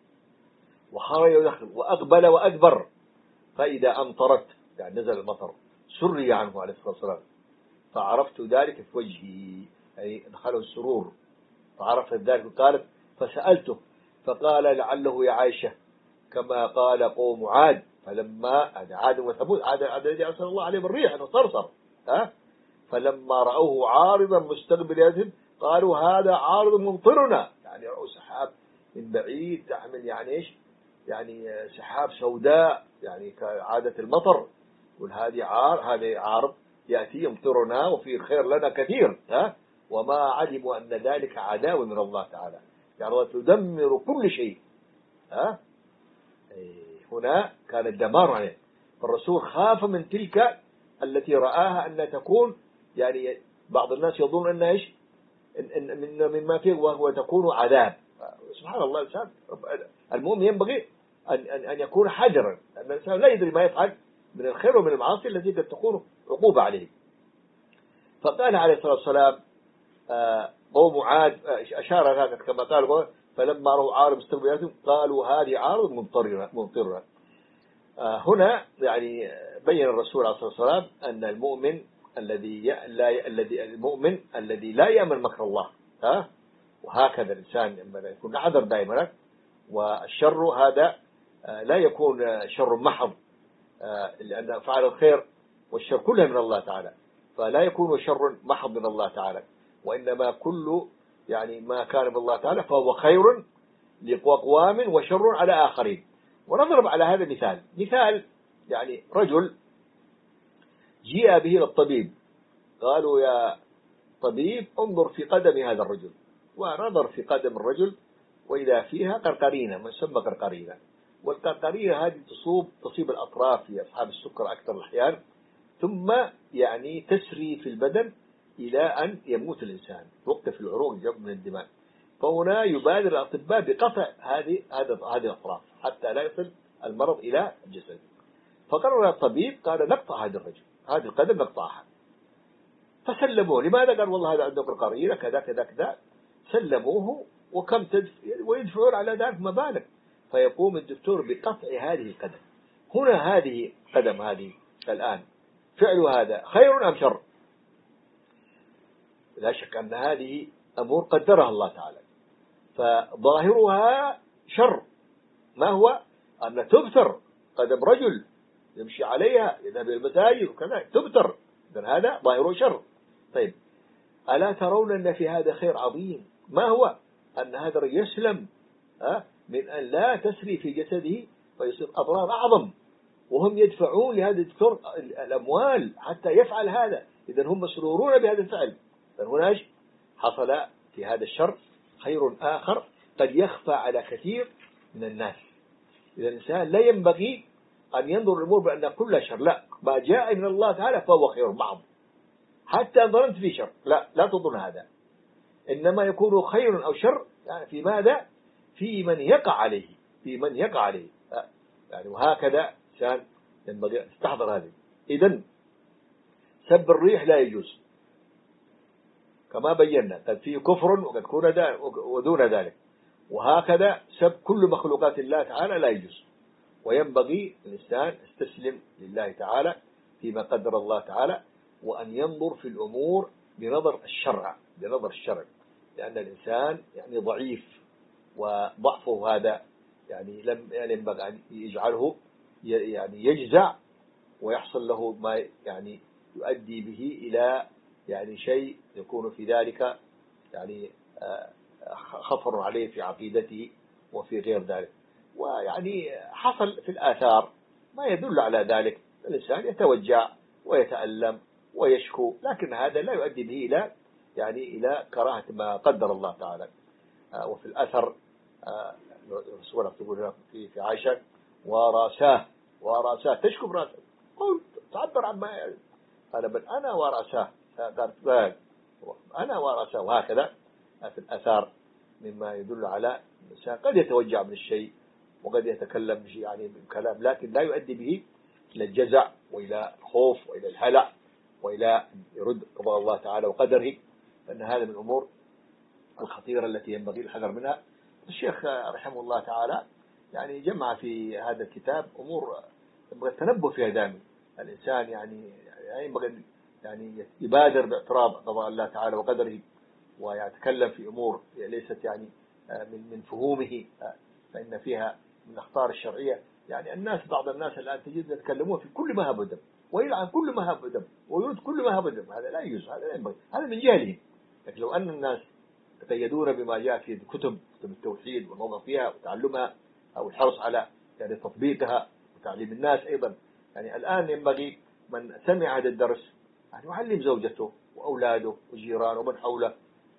وخرج ودخل وأقبل وأدبر، فإذا أمطرت يعني نزل المطر سري عنه عليه الصلاة والسلام، فعرفت ذلك في وجهه يعني دخله السرور فعرفت ذلك. قالت فسألته فقال لعله يا عائشة كما قال قوم عاد، فلما عاد وثمود عاد الذي أرسل الله عليه بالريح أنه صرصر ها فلما رأوه عارضا مستقبل يدهم قالوا هذا عارض ممطرنا، يعني رأوا سحاب من بعيد تحمل يعني إيش يعني سحاب سوداء يعني كعادة المطر، يقول هذه عار هذا عارض يأتي يمطرنا وفي خير لنا كثير ها وما علموا أن ذلك عداوة من الله تعالى، يعني تدمر كل شيء. ها هنا كان الدمار عليه، فالرسول خاف من تلك التي رآها أن تكون، يعني بعض الناس يظن أنها إيش إن من مما فيه وهو تكون عذاب. سبحان الله، الإنسان المؤمن ينبغي أن أن يكون حذرا، أن الإنسان لا يدري ما يفعل من الخير ومن المعاصي التي قد تكون عقوبة عليه. فقال عليه الصلاة والسلام قوم عاد، أشار هذا كما قال، فلما رأوا عارض مستقبلاتهم قالوا هذه عارض ممطرة ممطرة. هنا يعني بين الرسول عليه الصلاة والسلام أن المؤمن الذي لا الذي المؤمن الذي لا يأمن مكر الله، ها وهكذا الإنسان لما يكون حذر دائما. والشر هذا لا يكون شر محض، لأن فعل الخير والشر كلها من الله تعالى، فلا يكون شر محض من الله تعالى، وإنما كل يعني ما كان من الله تعالى فهو خير لأقوام وشر على آخرين. ونضرب على هذا مثال مثال يعني رجل جيء به إلى الطبيب، قالوا يا طبيب انظر في قدم هذا الرجل، ونظر في قدم الرجل وإذا فيها قرقرينة، ما يسمى قرقرينة، والقرقرينة هذه تصوب تصيب الأطراف في أصحاب السكر أكثر الأحيان، ثم يعني تسري في البدن إلى أن يموت الإنسان، توقف العروق جب من الدماء. فهنا يبادر الأطباء بقطع هذه هذه الأطراف حتى لا يصل المرض إلى الجسد. فقرر الطبيب قال نقطع هذا الرجل، هذه القدم نقطعها. فسلموه، لماذا؟ قال والله هذا عنده قرقرينة كذا كذا كذا. سلموه، وكم تدفع ويدفعون على ذلك مبالغ، فيقوم الدكتور بقطع هذه القدم. هنا هذه قدم هذه الآن فعل هذا خير أم شر؟ لا شك أن هذه أمور قدرها الله تعالى، فظاهرها شر. ما هو؟ أن تبتر قدم رجل يمشي عليها يذهب إلى المساجد وكذا، تبتر، إذن هذا ظاهره شر. طيب ألا ترون أن في هذا خير عظيم؟ ما هو؟ أن هذا يسلم من أن لا تسري في جسده فيصير أضرار أعظم، وهم يدفعون لهذا الدكتور الأموال حتى يفعل هذا. إذن هم مسرورون بهذا الفعل. فهنا حصل في هذا الشر خير آخر قد يخفى على كثير من الناس. إذا الإنسان لا ينبغي أن ينظر الأمور بأن كلها شر، لا، ما جاء من الله تعالى فهو خير بعض، حتى ظننت في شر، لا لا تظن هذا، إنما يكون خير أو شر يعني في ماذا؟ في من يقع عليه، في من يقع عليه يعني. وهكذا إنسان ينبغي أن تستحضر هذه. إذن سب الريح لا يجوز كما بينا، قد فيه كفر وقد كون ودون ذلك. وهكذا سب كل مخلوقات الله تعالى لا يجوز، وينبغي الإنسان يستسلم لله تعالى فيما قدر الله تعالى، وأن ينظر في الأمور بنظر الشرع، بنظر الشرع، لأن الإنسان يعني ضعيف، وضعفه هذا يعني لم ينبغي أن يجعله يعني يجزع ويحصل له ما يعني يؤدي به إلى يعني شيء يكون في ذلك يعني خطر عليه في عقيدته وفي غير ذلك. ويعني حصل في الآثار ما يدل على ذلك، الإنسان يتوجع ويتألم ويشكو، لكن هذا لا يؤدي به إلى يعني إلى كراهة ما قدر الله تعالى. وفي الأثر الرسول يقول في في عائشة وراساه وراساه تشكو براسه، قل تعبر عما قال بل أنا وراساه، قال أنا وراساه. وهكذا في الأثار مما يدل على الإنسان قد يتوجع من الشيء وقد يتكلم بشيء يعني من كلام، لكن لا يؤدي به إلى الجزع وإلى الخوف وإلى الهلع وإلى يرد قضاء الله تعالى وقدره، فإن هذا من الأمور الخطيرة التي ينبغي الحذر منها. الشيخ رحمه الله تعالى يعني جمع في هذا الكتاب أمور ينبغي التنبه فيها دائما. الإنسان يعني ينبغي يعني يبادر باعتراض قضاء الله تعالى وقدره، ويتكلم في أمور ليست يعني من من فهومه، فإن فيها من الأخطار الشرعية. يعني الناس بعض الناس الآن تجد يتكلمون في كل ما هب دم، ويلعن كل ما هب دم، ويرد كل ما هب دم. هذا لا يجوز، هذا لا ينبغي، هذا من جهلهم. لكن لو أن الناس يتقيدون بما جاء في كتب كتب التوحيد والنظر فيها وتعلمها، أو الحرص على يعني تطبيقها وتعليم الناس أيضا. يعني الآن ينبغي من سمع هذا الدرس يعني يعلم زوجته وأولاده وجيرانه ومن حوله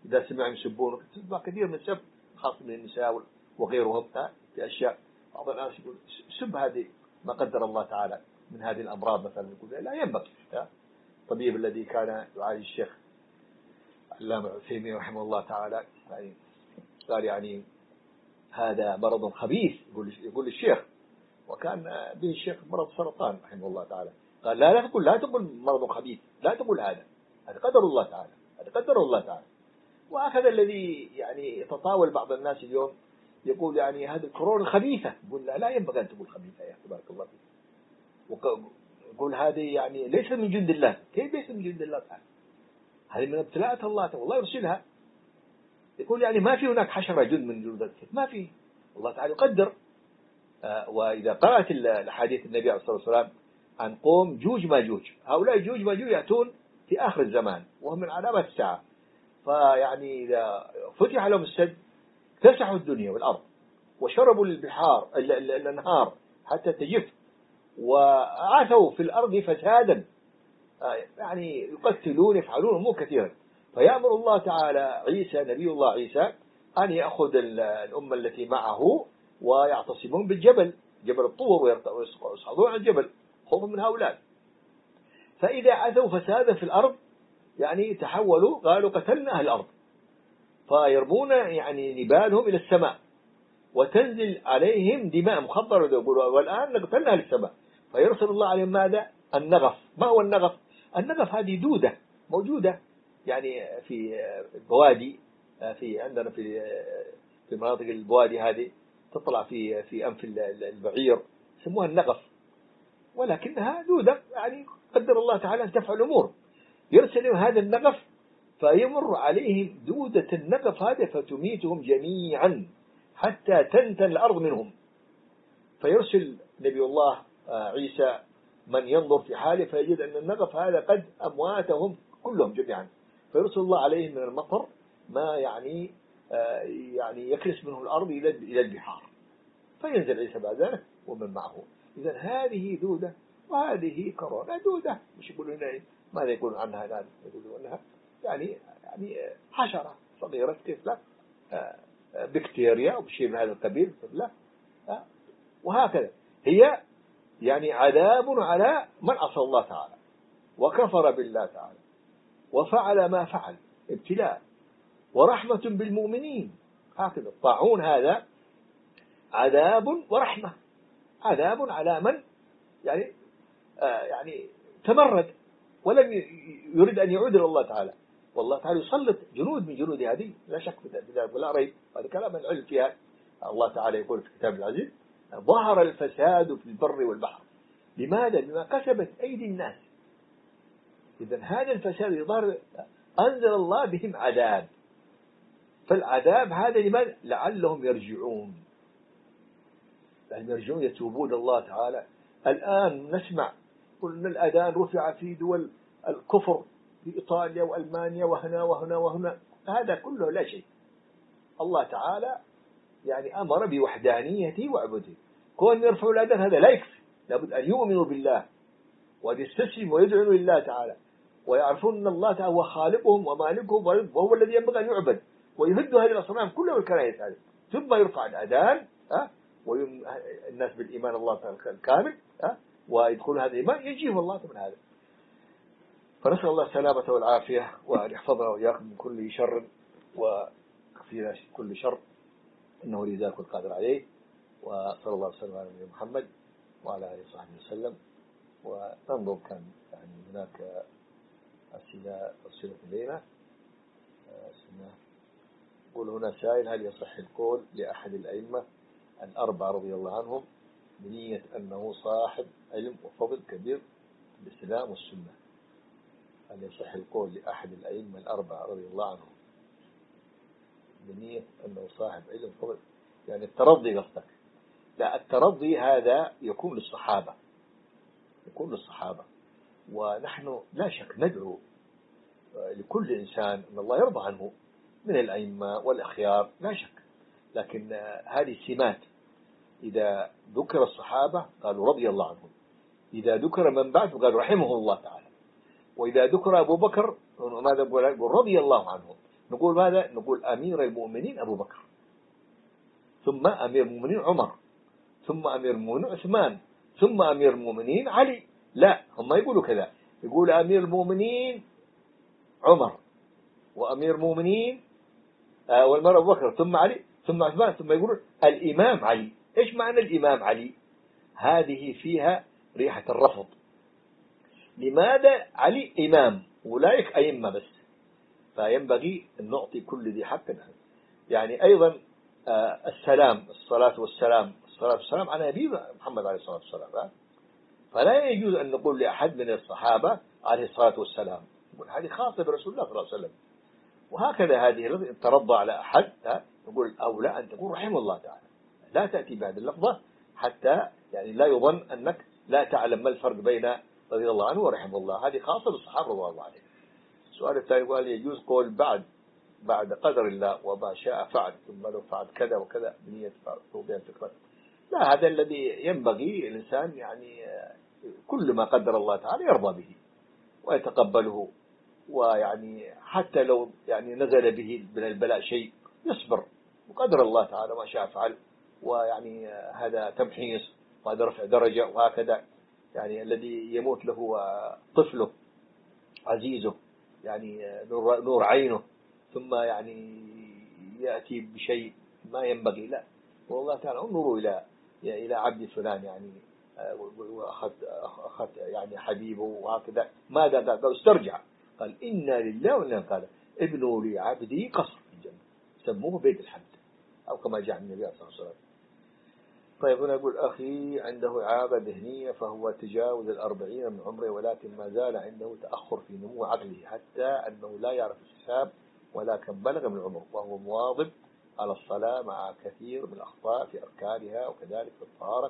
إذا سمعوا يسبون تسمع كثير من السب خاصة من النساء وغيرهم في أشياء. بعض الناس يقول سب هذه ما قدر الله تعالى من هذه الأمراض مثلا، يقول لا ينبغي. الطبيب الذي كان يعالج الشيخ علامة العثيمين رحمه الله تعالى يعني قال يعني هذا مرض خبيث، يقول يقول الشيخ، وكان به الشيخ مرض سرطان رحمه الله تعالى، قال لا لا تقول لا تقول مرض خبيث، لا تقول هذا، هذا قدر الله تعالى، هذا قدر الله تعالى. وهكذا الذي يعني يتطاول بعض الناس اليوم يقول يعني هذه الكورونا خبيثة، يقول لا لا ينبغي أن تقول خبيثة يا أخي بارك الله فيك. ويقول هذه يعني ليس من جند الله، كيف ليس من جند الله تعالى؟ هذه من ابتلاءات الله تعالى، والله يرسلها. يقول يعني ما في هناك حشرة جند من جند الله، ما في، الله تعالى يقدر. آه وإذا قرأت الحديث النبي عليه الصلاة والسلام عن قوم جوج ماجوج، هؤلاء جوج ماجوج يأتون في آخر الزمان وهم من علامات الساعة. فيعني إذا فتح لهم السد اكتسحوا الدنيا والأرض وشربوا البحار الأنهار حتى تجف، وعاثوا في الأرض فسادا، يعني يقتلون يفعلون أمور كثيرة. فيأمر الله تعالى عيسى نبي الله عيسى أن يأخذ الأمة التي معه ويعتصمون بالجبل جبل الطور ويصعدون على الجبل خوفا من هؤلاء. فإذا عثوا فسادا في الأرض يعني تحولوا قالوا قتلنا أهل الأرض، فيرمون يعني نبالهم إلى السماء وتنزل عليهم دماء مخضرة، والآن نقتلنا أهل السماء. فيرسل الله عليهم ماذا؟ النغف. ما هو النغف؟ النغف هذه دودة موجودة يعني في البوادي، في عندنا في في مناطق البوادي هذه تطلع في في أنف البعير، يسموها النغف، ولكنها دودة يعني قدر الله تعالى أن تفعل الأمور. يرسل هذا النغف فيمر عليهم دودة النغف هذا فتميتهم جميعا حتى تنتن الأرض منهم. فيرسل نبي الله عيسى من ينظر في حاله فيجد أن النغف هذا قد أمواتهم كلهم جميعا، فيرسل الله عليهم من المطر ما يعني يعني يكرس منه الأرض إلى البحار، فينزل عيسى بعد ذلك ومن معه. إذا هذه دودة وهذه كورونا دودة، مش يقولون ماذا يقولون عنها الآن؟ يقولون أنها يعني يعني حشرة صغيرة كيف لا بكتيريا أو شيء من هذا القبيل، لا وهكذا هي يعني عذاب على من عصى الله تعالى وكفر بالله تعالى وفعل ما فعل، ابتلاء، ورحمة بالمؤمنين. هكذا الطاعون هذا عذاب ورحمة، عذاب على من يعني آه يعني تمرد ولم يريد أن يعود إلى الله تعالى، والله تعالى يسلط جنود من جنود هذه لا شك في ذلك ولا ريب، هذا كلام العلم فيها. الله تعالى يقول في كتاب العزيز ظهر الفساد في البر والبحر. لماذا؟ بما كسبت أيدي الناس. إذن هذا الفساد يظهر أنزل الله بهم عذاب، فالعذاب هذا لماذا؟ لعلهم يرجعون، لعلهم يرجعون يتوبون الله تعالى. الآن نسمع قلنا الأذان رفع في دول الكفر في إيطاليا وألمانيا وهنا وهنا وهنا، هذا كله لا شيء. الله تعالى يعني أمر بوحدانيته وعبده، كون يرفعوا الأذان هذا لا يكفي، لابد أن يؤمنوا بالله وأن يستسلموا ويدعوا لله تعالى ويعرفون أن الله تعالى هو خالقهم ومالكهم وهو الذي ينبغي أن يعبد، ويهدوا هذه الأصنام كلها والكنائس هذه، ثم يرفع الأذان ها والناس بالإيمان الله تعالى الكامل ها ويدخلوا هذا الإيمان يجيهم الله من هذا. فنسأل الله السلامة والعافية وأن يحفظنا وإياكم من كل شر ويكفينا كل شر، إنه لذلك القادر عليه. وصلى الله وسلم على نبينا محمد وعلى آله وصحبه وسلم. وننظر كان يعني هناك أسئلة أرسلت إلينا. يقول هنا سائل هل يصح القول لأحد الأئمة الأربعة رضي الله عنهم بنية أنه صاحب علم وفضل كبير في الإسلام والسنة؟ هل يصح القول لأحد الأئمة الأربعة رضي الله عنهم بنية أنه صاحب علم وفضل، يعني الترضي قصدك؟ لا، الترضي هذا يكون للصحابة، يكون للصحابة، ونحن لا شك ندعو لكل إنسان أن الله يرضى عنه من الأئمة والأخيار لا شك، لكن هذه سمات. إذا ذكر الصحابة قالوا رضي الله عنهم، إذا ذكر من بعد قالوا رحمه الله تعالى، وإذا ذكر أبو بكر ماذا يقول؟ رضي الله عنه. نقول ماذا؟ نقول أمير المؤمنين أبو بكر، ثم أمير المؤمنين عمر، ثم أمير المؤمنين عثمان، ثم أمير المؤمنين علي. لا، هم يقولوا كذا، يقول أمير المؤمنين عمر، وأمير المؤمنين آه والمرء أبو بكر، ثم علي، ثم عثمان، ثم يقولون الإمام علي. إيش معنى الإمام علي؟ هذه فيها ريحة الرفض. لماذا علي إمام أولئك أئمة بس؟ فينبغي أن نعطي كل ذي حق حقه. يعني أيضا آه السلام، الصلاة والسلام، الصلاة والسلام على نبي محمد عليه الصلاة والسلام. فلا يجوز أن نقول لأحد من الصحابة عليه الصلاة والسلام، نقول هذه خاصة برسول الله صلى الله عليه وسلم. وهكذا هذه اللفظة ترضى على أحد نقول أولى أن تقول رحمه الله تعالى، لا تأتي بهذه اللفظة حتى يعني لا يظن أنك لا تعلم ما الفرق بين رضي الله عنه ورحمه الله. هذه خاصة بالصحابة رضي الله عليهم. السؤال الثاني قال يجوز قول بعد بعد قدر الله وما شاء فعل، ثم لو فعل كذا وكذا بنية توبية فكرة. لا، هذا الذي ينبغي الإنسان يعني كل ما قدر الله تعالى يرضى به ويتقبله، ويعني حتى لو يعني نزل به من البلاء شيء يصبر، وقدر الله تعالى ما شاء فعل. ويعني هذا تمحيص وهذا رفع درجة. وهكذا يعني الذي يموت له طفله عزيزه يعني نور, نور عينه، ثم يعني يأتي بشيء ما ينبغي، لا، والله تعالى انظروا إلى إلى عبد فلان يعني وأخذ أخذ يعني حبيبه وهكذا. ماذا قال؟ قال استرجع، قال إنا لله وإنا قال ابنوا لي عبدي قصر في الجنة سموه بيت الحمد، أو كما جاء عن النبي صلى الله عليه وسلم. طيب هنا يقول أخي عنده إعاقة ذهنية، فهو تجاوز الأربعين من عمره، ولكن ما زال عنده تأخر في نمو عقله، حتى أنه لا يعرف الحساب ولكن بلغ من العمر، وهو مواظب على الصلاة مع كثير من الأخطاء في أركانها، وكذلك في الطهارة.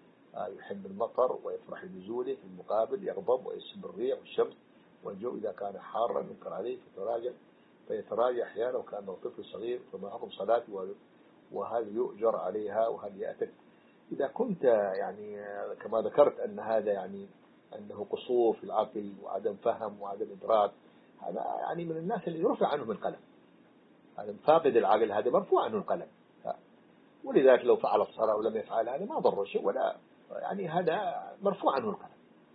يحب المطر ويفرح بنزوله، في المقابل يغضب ويسب الريح والشمس والجو إذا كان حارا ينكر عليه فتراجع فيتراجع أحيانا وكأنه طفل صغير. فما حكم صلاته وهل يؤجر عليها وهل يأتك؟ إذا كنت يعني كما ذكرت أن هذا يعني أنه قصور في العقل وعدم فهم وعدم إدراك، هذا يعني من الناس اللي يرفع عنهم القلم. هذا فاقد العقل، هذا مرفوع عنه القلم. ولذلك لو فعل الصلاة ولم يفعل هذا ما ضر شيء، ولا يعني هذا مرفوع عنه القلم.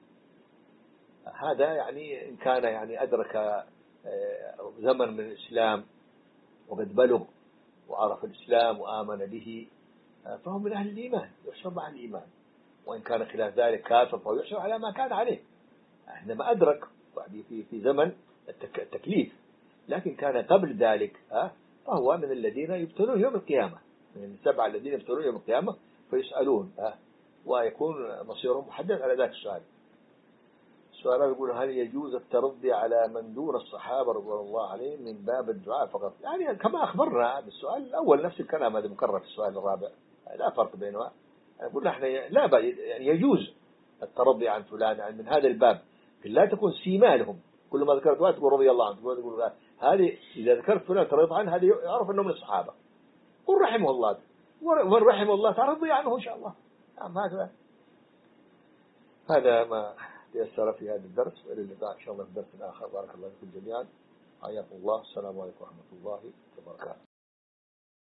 هذا يعني إن كان يعني أدرك زمن من الإسلام وقد بلغ وعرف الإسلام وآمن به، فهو من أهل الإيمان يحشر مع الإيمان. وإن كان خلاف ذلك كافر فهو يحشر على ما كان عليه عندما أدرك في في زمن التكليف. لكن كان قبل ذلك فهو من الذين يبتلون يوم القيامة، من السبعة الذين يبتلون يوم القيامة فيسألون، ويكون مصيرهم محدد على ذات السؤال. السؤال يقول هل يجوز الترضي على من دون الصحابة رضي الله عليهم من باب الدعاء فقط؟ يعني كما أخبرنا بالسؤال الأول نفس الكلام هذا مكرر في السؤال الرابع، لا فرق بينهما. يقول احنا لا يعني يجوز الترضي عن فلان يعني من هذا الباب، لا تكون سيما لهم. كل ما ذكرت واحد تقول رضي الله عنه، تقول هذه إذا ذكرت فلان ترضى عنه هذا يعرف أنه من الصحابة. قل رحمه الله، ومن رحمه الله ترضي عنه إن شاء الله. نعم هذا هذا ما تيسر في هذا الدرس، وإلى اللقاء إن شاء الله في درس آخر. بارك الله فيكم جميعا، حياكم الله. السلام عليكم ورحمة الله وبركاته.